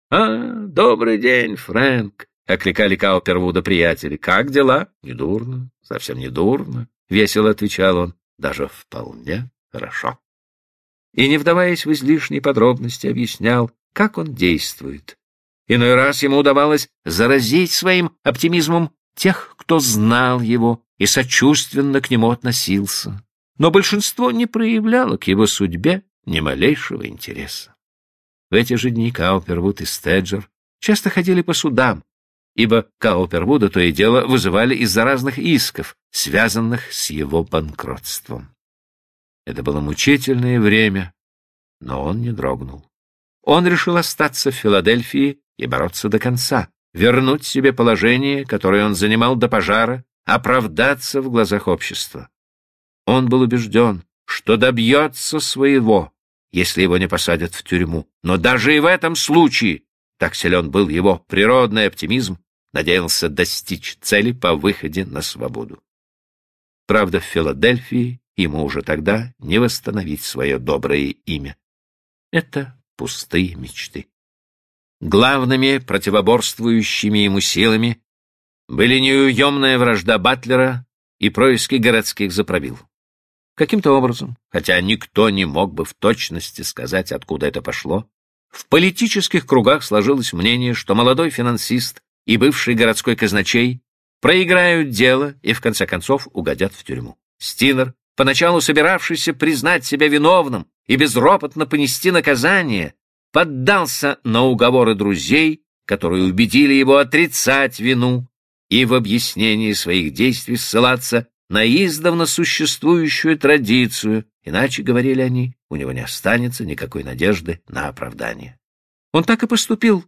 Добрый день, Фрэнк!» — окликали Каупервуда приятели. «Как дела?» «Недурно, совсем недурно», — весело отвечал он. «Даже вполне хорошо». И, не вдаваясь в излишние подробности, объяснял, как он действует. Иной раз ему удавалось заразить своим оптимизмом тех, кто знал его и сочувственно к нему относился. Но большинство не проявляло к его судьбе ни малейшего интереса. В эти же дни Каупервуд и Стеджер часто ходили по судам, ибо Каупервуда то и дело вызывали из-за разных исков, связанных с его банкротством. Это было мучительное время, но он не дрогнул. Он решил остаться в Филадельфии и бороться до конца, вернуть себе положение, которое он занимал до пожара, оправдаться в глазах общества. Он был убежден, что добьется своего, если его не посадят в тюрьму. Но даже и в этом случае, так силен был его природный оптимизм, надеялся достичь цели по выходе на свободу. Правда, в Филадельфии ему уже тогда не восстановить свое доброе имя. Это пустые мечты. Главными противоборствующими ему силами были неуемная вражда Батлера и происки городских заправил. Каким-то образом, хотя никто не мог бы в точности сказать, откуда это пошло, в политических кругах сложилось мнение, что молодой финансист и бывший городской казначей проиграют дело и в конце концов угодят в тюрьму. Стинер, поначалу собиравшийся признать себя виновным и безропотно понести наказание, поддался на уговоры друзей, которые убедили его отрицать вину и в объяснении своих действий ссылаться на издавна существующую традицию, иначе, говорили они, у него не останется никакой надежды на оправдание. Он так и поступил,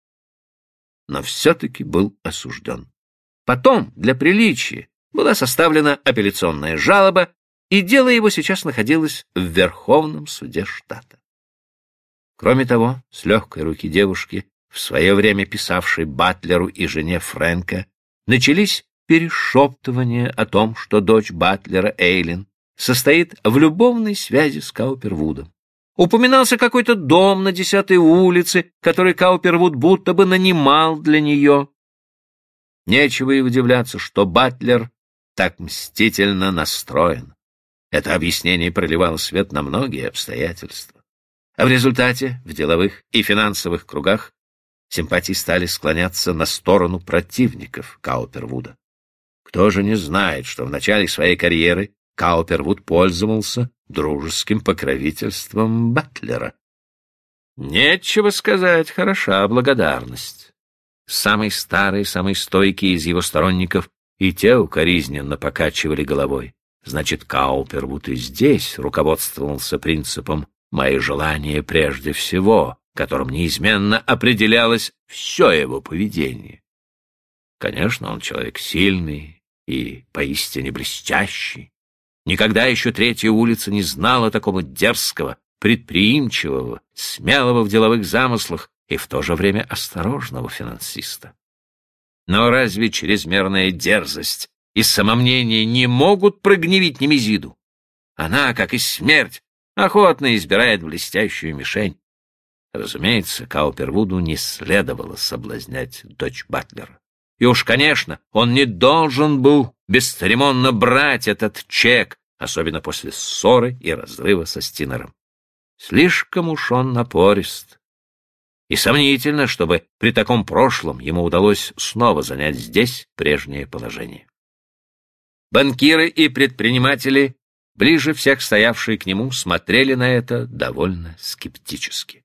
но все-таки был осужден. Потом, для приличия, была составлена апелляционная жалоба, и дело его сейчас находилось в Верховном суде штата. Кроме того, с легкой руки девушки, в свое время писавшей Батлеру и жене Фрэнка, начались перешептывания о том, что дочь Батлера, Эйлин, состоит в любовной связи с Каупервудом. Упоминался какой-то дом на 10-й улице, который Каупервуд будто бы нанимал для нее. Нечего и удивляться, что Батлер так мстительно настроен. Это объяснение проливало свет на многие обстоятельства. А в результате в деловых и финансовых кругах симпатии стали склоняться на сторону противников Каупервуда. Кто же не знает, что в начале своей карьеры Каупервуд пользовался дружеским покровительством Батлера? Нечего сказать, хороша благодарность. Самый старый, самый стойкий из его сторонников и те укоризненно покачивали головой. Значит, Каупервуд и здесь руководствовался принципом «мои желания прежде всего», которым неизменно определялось все его поведение. Конечно, он человек сильный и поистине блестящий. Никогда еще Третья улица не знала такого дерзкого, предприимчивого, смелого в деловых замыслах и в то же время осторожного финансиста. Но разве чрезмерная дерзость и самомнение не могут прогневить Немезиду? Она, как и смерть, охотно избирает блестящую мишень. Разумеется, Каупервуду не следовало соблазнять дочь Батлера. И уж, конечно, он не должен был бесцеремонно брать этот чек, особенно после ссоры и разрыва со Стинером. Слишком уж он напорист. И сомнительно, чтобы при таком прошлом ему удалось снова занять здесь прежнее положение. Банкиры и предприниматели, ближе всех стоявшие к нему, смотрели на это довольно скептически.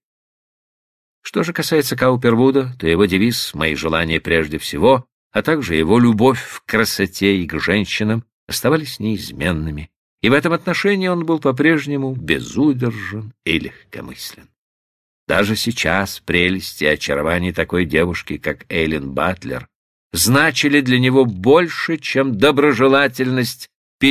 Что же касается Каупервуда, то его девиз «Мои желания прежде всего», а также его любовь к красоте и к женщинам оставались неизменными, и в этом отношении он был по-прежнему безудержен и легкомыслен. Даже сейчас прелести и очарование такой девушки, как Эйлин Батлер, значили для него больше, чем доброжелательность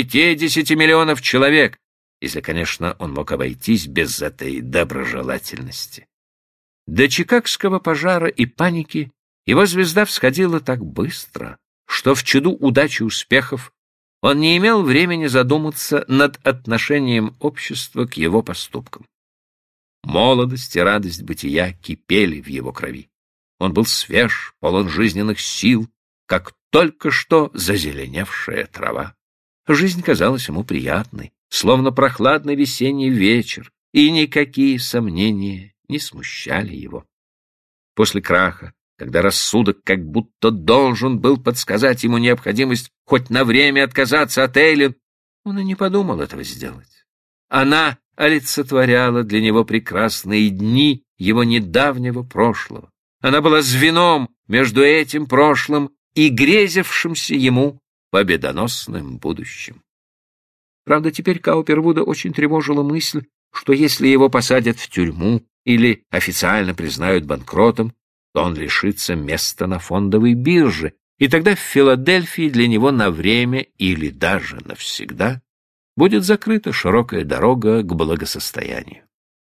50 миллионов человек, если, конечно, он мог обойтись без этой доброжелательности. До Чикагского пожара и паники его звезда всходила так быстро, что в чаду удачи и успехов он не имел времени задуматься над отношением общества к его поступкам. Молодость и радость бытия кипели в его крови. Он был свеж, полон жизненных сил, как только что зазеленевшая трава. Жизнь казалась ему приятной, словно прохладный весенний вечер, и никакие сомнения не смущали его. После краха, когда рассудок как будто должен был подсказать ему необходимость хоть на время отказаться от Эйлин, он и не подумал этого сделать. Она олицетворяла для него прекрасные дни его недавнего прошлого. Она была звеном между этим прошлым и грезившимся ему победоносным будущим. Правда, теперь Каупервуда очень тревожила мысль, что если его посадят в тюрьму или официально признают банкротом, то он лишится места на фондовой бирже, и тогда в Филадельфии для него на время или даже навсегда будет закрыта широкая дорога к благосостоянию.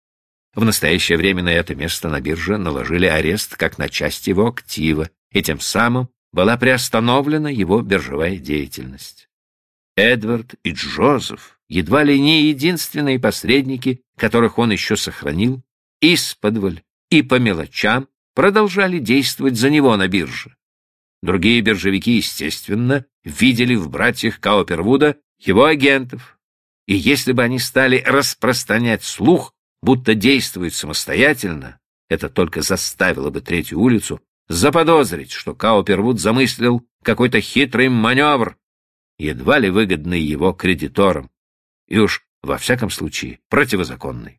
В настоящее время на это место на бирже наложили арест как на часть его актива, и тем самым была приостановлена его биржевая деятельность. Эдвард и Джозеф, едва ли не единственные посредники, которых он еще сохранил, исподволь и по мелочам продолжали действовать за него на бирже. Другие биржевики, естественно, видели в братьях Каупервуда его агентов, и если бы они стали распространять слух, будто действуют самостоятельно, это только заставило бы Третью улицу заподозрить, что Каупервуд замыслил какой-то хитрый маневр, едва ли выгодный его кредиторам, и уж, во всяком случае, противозаконный.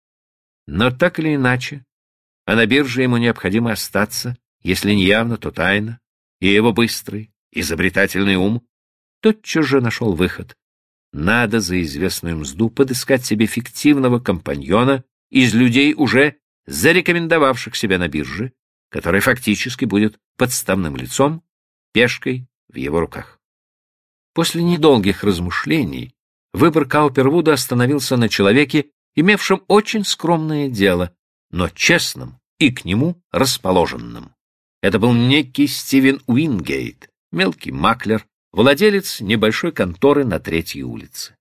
Но так или иначе, а на бирже ему необходимо остаться, если не явно, то тайно, и его быстрый, изобретательный ум тотчас же нашел выход. Надо за известную мзду подыскать себе фиктивного компаньона из людей, уже зарекомендовавших себя на бирже, который фактически будет подставным лицом, пешкой в его руках. После недолгих размышлений выбор Каупервуда остановился на человеке, имевшем очень скромное дело, но честным и к нему расположенным. Это был некий Стивен Уингейт, мелкий маклер, владелец небольшой конторы на Третьей улице.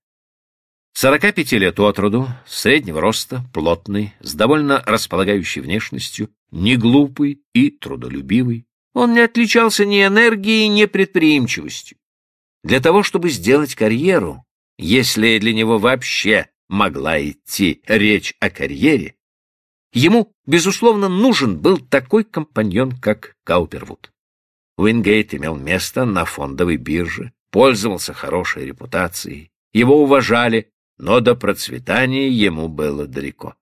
45 лет от роду, среднего роста, плотный, с довольно располагающей внешностью, неглупый и трудолюбивый, он не отличался ни энергией, ни предприимчивостью. Для того, чтобы сделать карьеру, если для него вообще могла идти речь о карьере, ему, безусловно, нужен был такой компаньон, как Каупервуд. Уингейт имел место на фондовой бирже, пользовался хорошей репутацией, его уважали, но до процветания ему было далеко.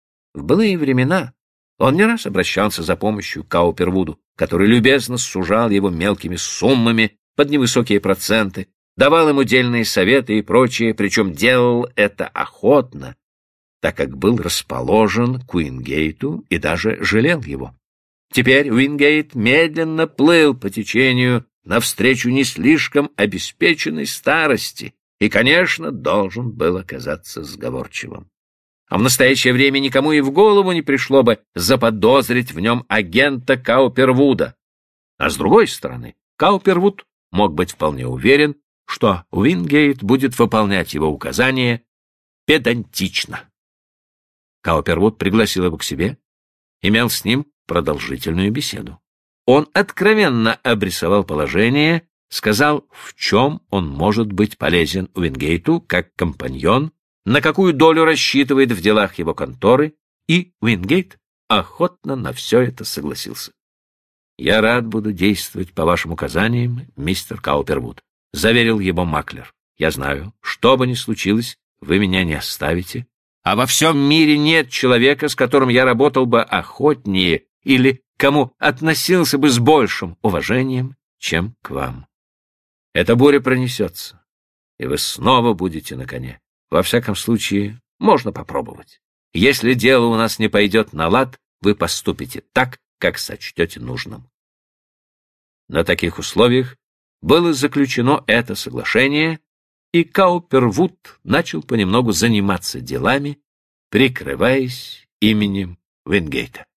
В былые времена он не раз обращался за помощью к Каупервуду, который любезно сужал его мелкими суммами под невысокие проценты, давал ему дельные советы и прочее, причем делал это охотно, так как был расположен к Уингейту и даже жалел его. Теперь Уингейт медленно плыл по течению навстречу не слишком обеспеченной старости и, конечно, должен был оказаться сговорчивым. А в настоящее время никому и в голову не пришло бы заподозрить в нем агента Каупервуда. А с другой стороны, Каупервуд мог быть вполне уверен, что Уингейт будет выполнять его указания педантично. Каупервуд пригласил его к себе, имел с ним продолжительную беседу. Он откровенно обрисовал положение, сказал, в чем он может быть полезен Уингейту как компаньон, на какую долю рассчитывает в делах его конторы, и Уингейт охотно на все это согласился. «Я рад буду действовать по вашим указаниям, мистер Каупервуд», — заверил его маклер. «Я знаю, что бы ни случилось, вы меня не оставите, а во всем мире нет человека, с которым я работал бы охотнее или кому относился бы с большим уважением, чем к вам. Эта буря пронесется, и вы снова будете на коне. Во всяком случае, можно попробовать. Если дело у нас не пойдет на лад, вы поступите так, как сочтете нужным». На таких условиях было заключено это соглашение, и Каупервуд начал понемногу заниматься делами, прикрываясь именем Уингейта.